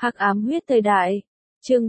Hắc ám huyết thời đại. Chương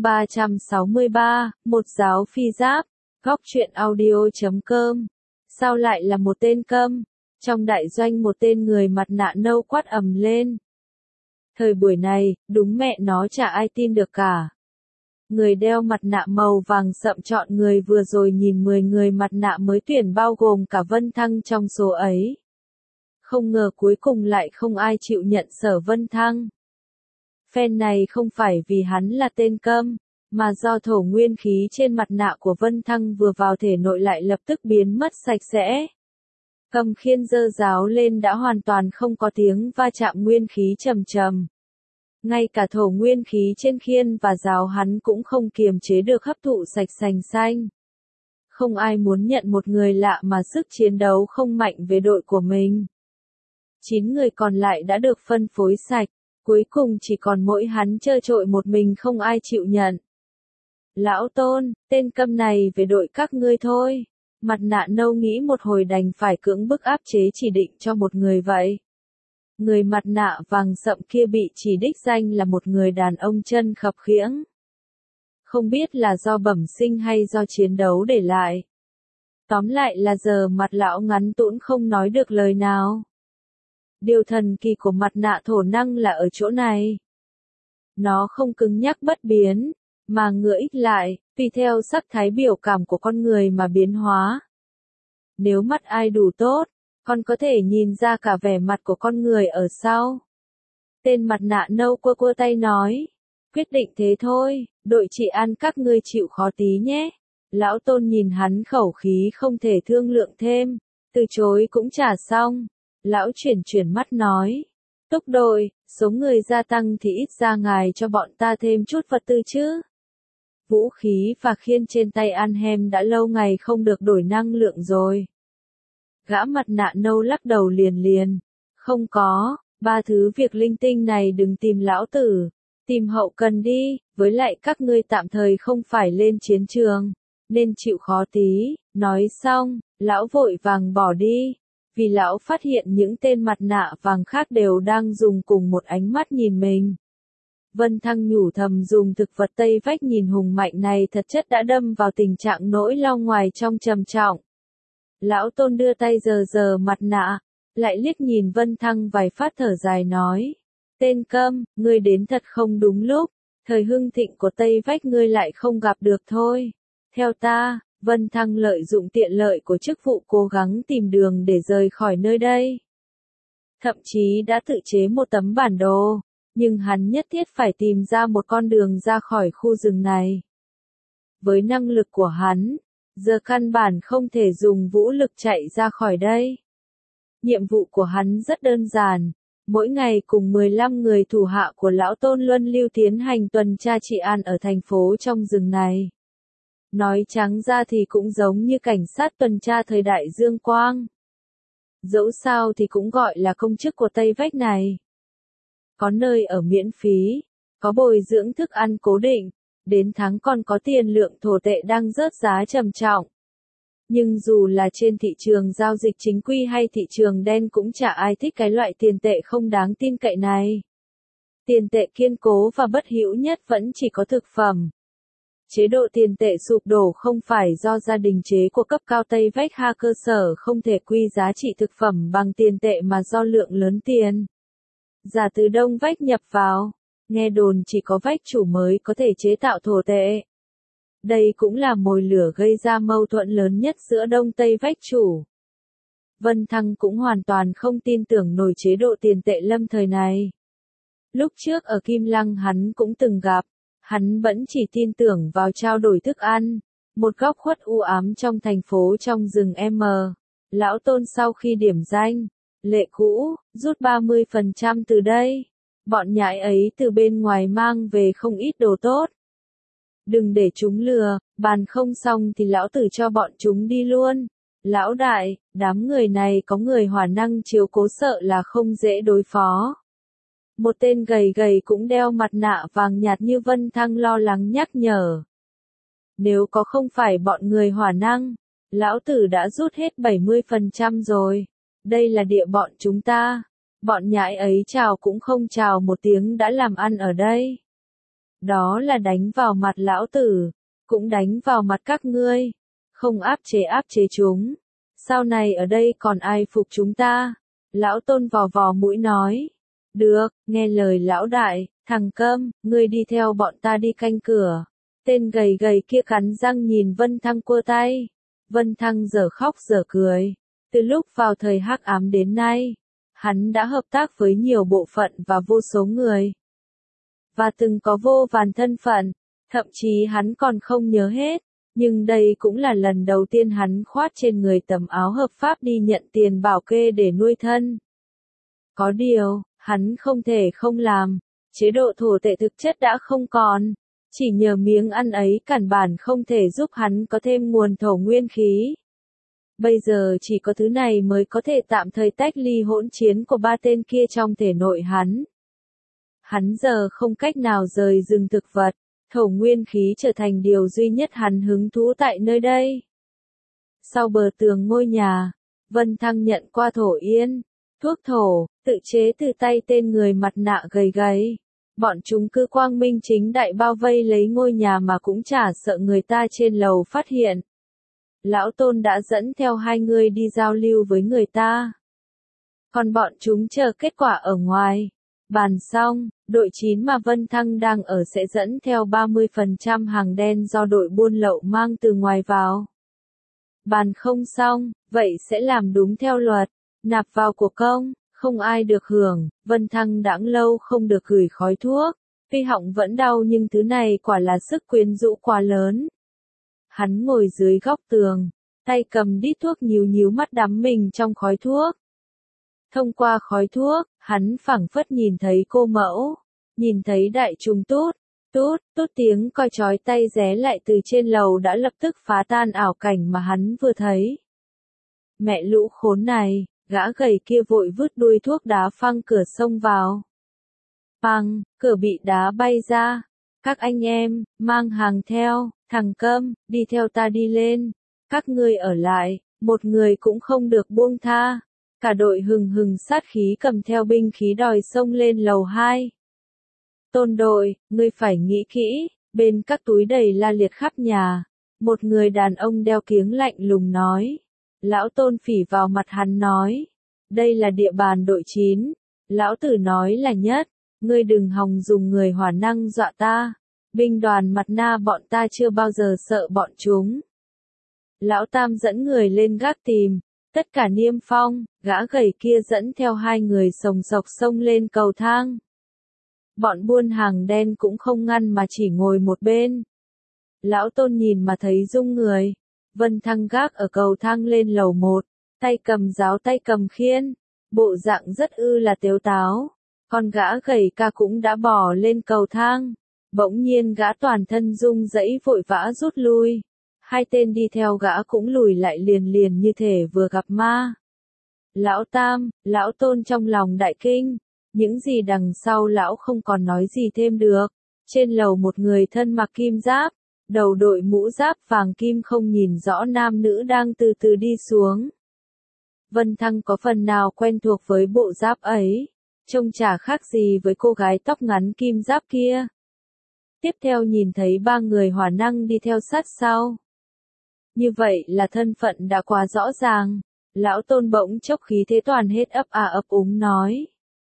363, một giáo phi giáp. Góc truyện audio.com. Sao lại là một tên câm? Trong đại doanh một tên người mặt nạ nâu quát ầm lên. Thời buổi này, đúng mẹ nó chả ai tin được cả. Người đeo mặt nạ màu vàng sậm chọn người vừa rồi nhìn 10 người mặt nạ mới tuyển bao gồm cả Vân Thăng trong số ấy. Không ngờ cuối cùng lại không ai chịu nhận Sở Vân Thăng. Phen này không phải vì hắn là tên câm, mà do thổ nguyên khí trên mặt nạ của Vân Thăng vừa vào thể nội lại lập tức biến mất sạch sẽ. Cầm khiên giơ giáo lên đã hoàn toàn không có tiếng va chạm nguyên khí trầm trầm. Ngay cả thổ nguyên khí trên khiên và giáo hắn cũng không kiềm chế được hấp thụ sạch sành xanh. Không ai muốn nhận một người lạ mà sức chiến đấu không mạnh về đội của mình. 9 người còn lại đã được phân phối sạch, cuối cùng chỉ còn mỗi hắn trơ trội một mình không ai chịu nhận. Lão Tôn, tên câm này về đội các ngươi thôi. Mặt nạ nâu nghĩ một hồi đành phải cưỡng bức áp chế chỉ định cho một người vậy. Người mặt nạ vàng sậm kia bị chỉ đích danh là một người đàn ông chân khập khiễng. Không biết là do bẩm sinh hay do chiến đấu để lại. Tóm lại là giờ mặt lão ngắn tũn không nói được lời nào. Điều thần kỳ của mặt nạ thổ năng là ở chỗ này. Nó không cứng nhắc bất biến, mà ngựa ích lại, tùy theo sắc thái biểu cảm của con người mà biến hóa. Nếu mắt ai đủ tốt, còn có thể nhìn ra cả vẻ mặt của con người ở sau. Tên mặt nạ nâu quơ quơ tay nói, quyết định thế thôi, đội trị an các ngươi chịu khó tí nhé. Lão Tôn nhìn hắn khẩu khí không thể thương lượng thêm, từ chối cũng chả xong. Lão chuyển mắt nói, Túc đội, số người gia tăng thì ít ra ngài cho bọn ta thêm chút vật tư chứ. Vũ khí và khiên trên tay Anhem đã lâu ngày không được đổi năng lượng rồi. Gã mặt nạ nâu lắc đầu liền, không có, 3 thứ việc linh tinh này đừng tìm lão tử, tìm hậu cần đi, với lại các ngươi tạm thời không phải lên chiến trường, nên chịu khó tí. Nói xong, lão vội vàng bỏ đi. Vì lão phát hiện những tên mặt nạ vàng khác đều đang dùng cùng một ánh mắt nhìn mình. Vân Thăng nhủ thầm dùng thực vật Tây Vách nhìn hùng mạnh này thật chất đã đâm vào tình trạng nỗi lo ngoài trong trầm trọng. Lão Tôn đưa tay giờ mặt nạ, lại liếc nhìn Vân Thăng vài phát thở dài nói. Tên câm, ngươi đến thật không đúng lúc, thời hưng thịnh của Tây Vách ngươi lại không gặp được thôi. Theo ta, Vân Thăng lợi dụng tiện lợi của chức vụ cố gắng tìm đường để rời khỏi nơi đây. Thậm chí đã tự chế một tấm bản đồ, nhưng hắn nhất thiết phải tìm ra một con đường ra khỏi khu rừng này. Với năng lực của hắn, giờ căn bản không thể dùng vũ lực chạy ra khỏi đây. Nhiệm vụ của hắn rất đơn giản, mỗi ngày cùng 15 người thủ hạ của Lão Tôn luân lưu tiến hành tuần tra trị an ở thành phố trong rừng này. Nói trắng ra thì cũng giống như cảnh sát tuần tra thời đại Dương Quang. Dẫu sao thì cũng gọi là công chức của Tây Vách này. Có nơi ở miễn phí, có bồi dưỡng thức ăn cố định, đến tháng còn có tiền lượng thổ tệ đang rớt giá trầm trọng. Nhưng dù là trên thị trường giao dịch chính quy hay thị trường đen cũng chả ai thích cái loại tiền tệ không đáng tin cậy này. Tiền tệ kiên cố và bất hữu nhất vẫn chỉ có thực phẩm. Chế độ tiền tệ sụp đổ không phải do gia đình chế của cấp cao Tây Vách ha cơ sở không thể quy giá trị thực phẩm bằng tiền tệ mà do lượng lớn tiền giả từ Đông Vách nhập vào. Nghe đồn chỉ có Vách chủ mới có thể chế tạo thổ tệ. Đây cũng là mồi lửa gây ra mâu thuẫn lớn nhất giữa Đông Tây Vách chủ. Vân Thăng cũng hoàn toàn không tin tưởng nổi chế độ tiền tệ lâm thời này. Lúc trước ở Kim Lăng hắn cũng từng gặp. Hắn vẫn chỉ tin tưởng vào trao đổi thức ăn, một góc khuất u ám trong thành phố trong rừng M. Lão Tôn sau khi điểm danh, lệ cũ, rút 30% từ đây. Bọn nhãi ấy từ bên ngoài mang về không ít đồ tốt. Đừng để chúng lừa, bàn không xong thì lão tử cho bọn chúng đi luôn. Lão đại, đám người này có người hỏa năng chiếu cố sợ là không dễ đối phó. Một tên gầy gầy cũng đeo mặt nạ vàng nhạt như Vân Thăng lo lắng nhắc nhở. Nếu có không phải bọn người hỏa năng, lão tử đã rút hết 70% rồi. Đây là địa bọn chúng ta. Bọn nhãi ấy chào cũng không chào một tiếng đã làm ăn ở đây. Đó là đánh vào mặt lão tử, cũng đánh vào mặt các ngươi. Không áp chế chúng. Sau này ở đây còn ai phục chúng ta? Lão Tôn vò vò mũi nói. Được, nghe lời lão đại, thằng Câm, ngươi đi theo bọn ta đi canh cửa. Tên gầy gầy kia cắn răng nhìn Vân Thăng quơ tay. Vân Thăng giờ khóc giờ cười. Từ lúc vào thời hắc ám đến nay, hắn đã hợp tác với nhiều bộ phận và vô số người. Và từng có vô vàn thân phận, thậm chí hắn còn không nhớ hết. Nhưng đây cũng là lần đầu tiên hắn khoác trên người tấm áo hợp pháp đi nhận tiền bảo kê để nuôi thân. Có điều, hắn không thể không làm. Chế độ thổ tệ thực chất đã không còn. Chỉ nhờ miếng ăn ấy căn bản không thể giúp hắn có thêm nguồn thổ nguyên khí. Bây giờ chỉ có thứ này mới có thể tạm thời tách ly hỗn chiến của ba tên kia trong thể nội hắn. Hắn giờ không cách nào rời rừng thực vật, thổ nguyên khí trở thành điều duy nhất hắn hứng thú tại nơi đây. Sau bờ tường ngôi nhà, Vân Thăng nhận qua thổ yên, thuốc thổ, tự chế từ tay tên người mặt nạ gầy gầy. Bọn chúng cứ quang minh chính đại bao vây lấy ngôi nhà mà cũng chả sợ người ta trên lầu phát hiện. Lão Tôn đã dẫn theo hai người đi giao lưu với người ta. Còn bọn chúng chờ kết quả ở ngoài. Bàn xong, đội 9 mà Vân Thăng đang ở sẽ dẫn theo 30% hàng đen do đội buôn lậu mang từ ngoài vào. Bàn không xong, vậy sẽ làm đúng theo luật, nạp vào của công, không ai được hưởng. Vân Thăng đã lâu không được gửi khói thuốc, tuy họng vẫn đau nhưng thứ này quả là sức quyến rũ quá lớn. Hắn ngồi dưới góc tường, tay cầm đít thuốc nhíu nhíu mắt đắm mình trong khói thuốc. Thông qua khói thuốc, hắn phảng phất nhìn thấy cô mẫu, nhìn thấy đại trùng tút, tút tiếng coi chói tay ré lại từ trên lầu đã lập tức phá tan ảo cảnh mà hắn vừa thấy. Mẹ lũ khốn này, gã gầy kia vội vứt đuôi thuốc đá phăng cửa xông vào. Phăng, cửa bị đá bay ra. Các anh em, mang hàng theo, thằng Câm, đi theo ta đi lên. Các ngươi ở lại, một người cũng không được buông tha. Cả đội hừng hừng sát khí cầm theo binh khí đòi xông lên lầu 2. Tôn đội, ngươi phải nghĩ kỹ, bên các túi đầy la liệt khắp nhà. Một người đàn ông đeo kiếng lạnh lùng nói. Lão Tôn phỉ vào mặt hắn nói. Đây là địa bàn đội 9. Lão Tử nói là nhất. Ngươi đừng hòng dùng người hỏa năng dọa ta. Binh đoàn mặt na bọn ta chưa bao giờ sợ bọn chúng. Lão Tam dẫn người lên gác tìm. Tất cả niêm phong, gã gầy kia dẫn theo hai người sồng sộc xông lên cầu thang. Bọn buôn hàng đen cũng không ngăn mà chỉ ngồi một bên. Lão Tôn nhìn mà thấy rung người. Vân Thăng gác ở cầu thang lên lầu 1, tay cầm giáo tay cầm khiên, bộ dạng rất là tếu táo. Con gã gầy ca cũng đã bò lên cầu thang. Bỗng nhiên gã toàn thân rung rẩy vội vã rút lui. Hai tên đi theo gã cũng lùi lại liền như thể vừa gặp ma. Lão Tam, Lão Tôn trong lòng đại kinh. Những gì đằng sau lão không còn nói gì thêm được. Trên lầu một người thân mặc kim giáp, đầu đội mũ giáp vàng kim không nhìn rõ nam nữ đang từ từ đi xuống. Vân Thăng có phần nào quen thuộc với bộ giáp ấy. Trông chả khác gì với cô gái tóc ngắn kim giáp kia. Tiếp theo nhìn thấy ba người hỏa năng đi theo sát sau. Như vậy là thân phận đã quá rõ ràng. Lão Tôn bỗng chốc khí thế toàn hết ấp úng nói.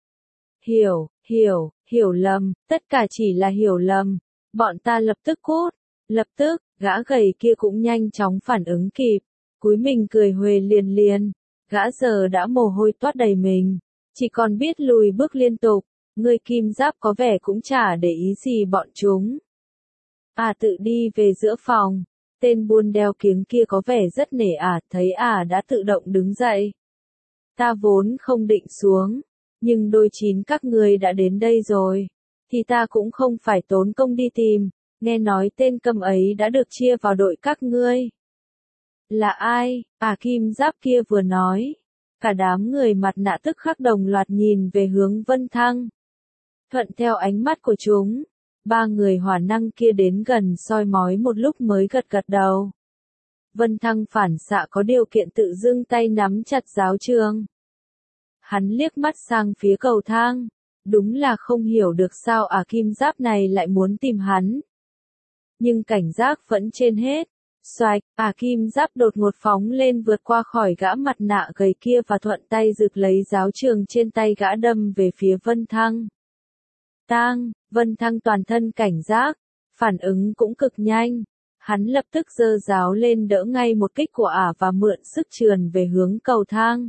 Hiểu lầm, tất cả chỉ là hiểu lầm. Bọn ta lập tức cút. Lập tức, gã gầy kia cũng nhanh chóng phản ứng kịp. Cúi mình cười huề liền. Gã giờ đã mồ hôi toát đầy mình. Chỉ còn biết lùi bước liên tục. Người kim giáp có vẻ cũng chả để ý gì bọn chúng. Tự đi về giữa phòng. Tên buôn đeo kiếng kia có vẻ rất nể thấy đã tự động đứng dậy. Ta vốn không định xuống, nhưng đôi 9 các ngươi đã đến đây rồi, thì ta cũng không phải tốn công đi tìm, nghe nói tên Câm ấy đã được chia vào đội các ngươi. Là ai? Kim giáp kia vừa nói. Cả đám người mặt nạ tức khắc đồng loạt nhìn về hướng Vân Thăng. Thuận theo ánh mắt của chúng. Ba người hỏa năng kia đến gần soi mói một lúc mới gật đầu. Vân Thăng phản xạ có điều kiện tự dưng tay nắm chặt giáo trường. Hắn liếc mắt sang phía cầu thang. Đúng là không hiểu được sao kim giáp này lại muốn tìm hắn. Nhưng cảnh giác vẫn trên hết. Xoạch, kim giáp đột ngột phóng lên vượt qua khỏi gã mặt nạ gầy kia và thuận tay giựt lấy giáo trường trên tay gã đâm về phía Vân Thăng. Vân Thăng toàn thân cảnh giác, phản ứng cũng cực nhanh. Hắn lập tức giơ giáo lên đỡ ngay một kích của và mượn sức trườn về hướng cầu thang.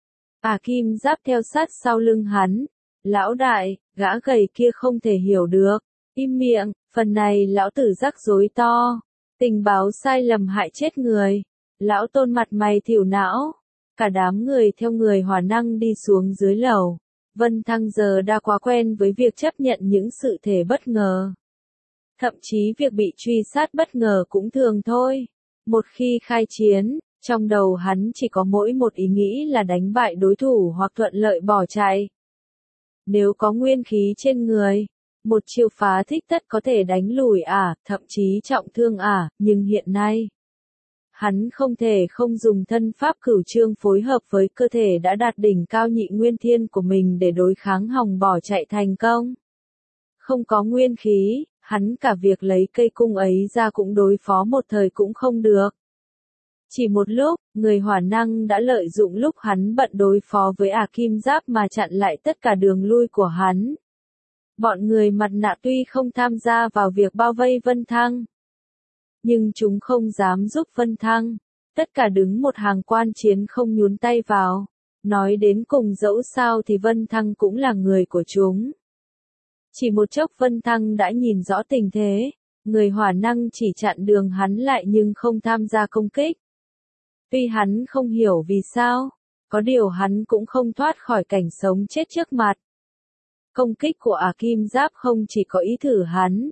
Kim giáp theo sát sau lưng hắn. Lão đại, gã gầy kia không thể hiểu được. Im miệng, phần này lão tử rắc rối to. Tình báo sai lầm hại chết người. Lão Tôn mặt mày thỉu não. Cả đám người theo người hỏa năng đi xuống dưới lầu. Vân Thăng giờ đã quá quen với việc chấp nhận những sự thể bất ngờ. Thậm chí việc bị truy sát bất ngờ cũng thường thôi. Một khi khai chiến, trong đầu hắn chỉ có mỗi một ý nghĩ là đánh bại đối thủ hoặc thuận lợi bỏ chạy. Nếu có nguyên khí trên người, một chiêu phá thích tất có thể đánh lùi thậm chí trọng thương nhưng hiện nay, hắn không thể không dùng thân pháp cửu chương phối hợp với cơ thể đã đạt đỉnh cao nhị nguyên thiên của mình để đối kháng hòng bỏ chạy thành công. Không có nguyên khí, hắn cả việc lấy cây cung ấy ra cũng đối phó một thời cũng không được. Chỉ một lúc, người hỏa năng đã lợi dụng lúc hắn bận đối phó với kim giáp mà chặn lại tất cả đường lui của hắn. Bọn người mặt nạ tuy không tham gia vào việc bao vây Vân Thăng, nhưng chúng không dám giúp Vân Thăng. Tất cả đứng một hàng quan chiến không nhún tay vào. Nói đến cùng dẫu sao thì Vân Thăng cũng là người của chúng. Chỉ một chốc Vân Thăng đã nhìn rõ tình thế. Người hỏa năng chỉ chặn đường hắn lại nhưng không tham gia công kích. Tuy hắn không hiểu vì sao, có điều hắn cũng không thoát khỏi cảnh sống chết trước mặt. Công kích của kim giáp không chỉ có ý thử hắn,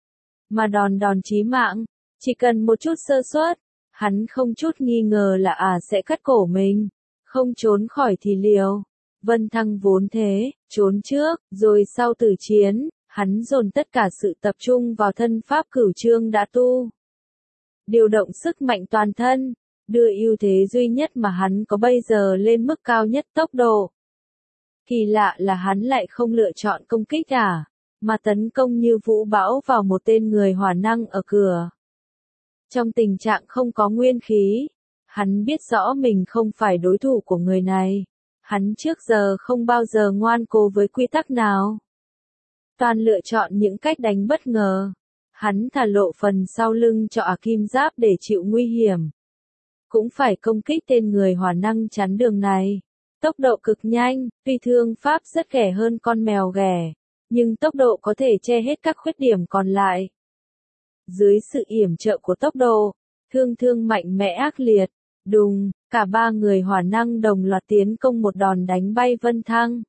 mà đòn chí mạng, chỉ cần một chút sơ suất, hắn không chút nghi ngờ là sẽ cắt cổ mình, không trốn khỏi thì liều. Vân Thăng vốn thế, trốn trước, rồi sau tử chiến, hắn dồn tất cả sự tập trung vào thân pháp cửu chương đã tu. Điều động sức mạnh toàn thân, đưa ưu thế duy nhất mà hắn có bây giờ lên mức cao nhất tốc độ. Kỳ lạ là hắn lại không lựa chọn công kích mà tấn công như vũ bão vào một tên người hỏa năng ở cửa. Trong tình trạng không có nguyên khí, hắn biết rõ mình không phải đối thủ của người này. Hắn trước giờ không bao giờ ngoan cố với quy tắc nào. Toàn lựa chọn những cách đánh bất ngờ. Hắn thả lộ phần sau lưng cho kim giáp để chịu nguy hiểm. Cũng phải công kích tên người hỏa năng chắn đường này. Tốc độ cực nhanh, tuy thương pháp rất ghẻ hơn con mèo ghẻ, nhưng tốc độ có thể che hết các khuyết điểm còn lại. Dưới sự yểm trợ của tốc độ, thương mạnh mẽ ác liệt, đùng, cả ba người hỏa năng đồng loạt tiến công một đòn đánh bay Vân Thăng.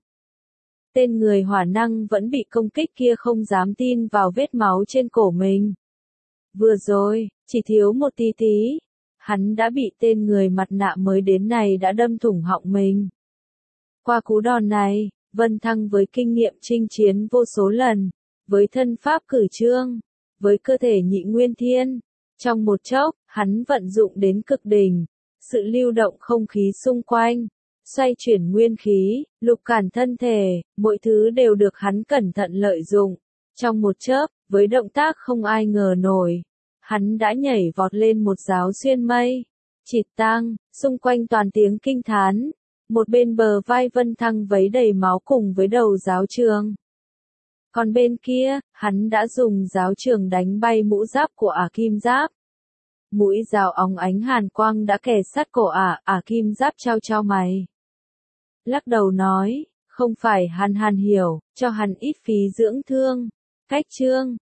Tên người hỏa năng vẫn bị công kích kia không dám tin vào vết máu trên cổ mình. Vừa rồi, chỉ thiếu một tí, hắn đã bị tên người mặt nạ mới đến này đã đâm thủng họng mình. Qua cú đòn này, Vân Thăng với kinh nghiệm chinh chiến vô số lần, với thân pháp cửu chương, với cơ thể nhị nguyên thiên, trong một chốc, hắn vận dụng đến cực đỉnh, sự lưu động không khí xung quanh, xoay chuyển nguyên khí, lục cản thân thể, mọi thứ đều được hắn cẩn thận lợi dụng. Trong một chớp, với động tác không ai ngờ nổi, hắn đã nhảy vọt lên một giáo xuyên mây. Chịt tang, xung quanh toàn tiếng kinh thán. Một bên bờ vai Vân Thăng vấy đầy máu cùng với đầu giáo trường. Còn bên kia, hắn đã dùng giáo trường đánh bay mũ giáp của kim giáp. Mũi giáo óng ánh hàn quang đã kề sát cổ kim giáp trao mày. Lắc đầu nói, không phải hắn hiểu, cho hắn ít phí dưỡng thương. Cách chương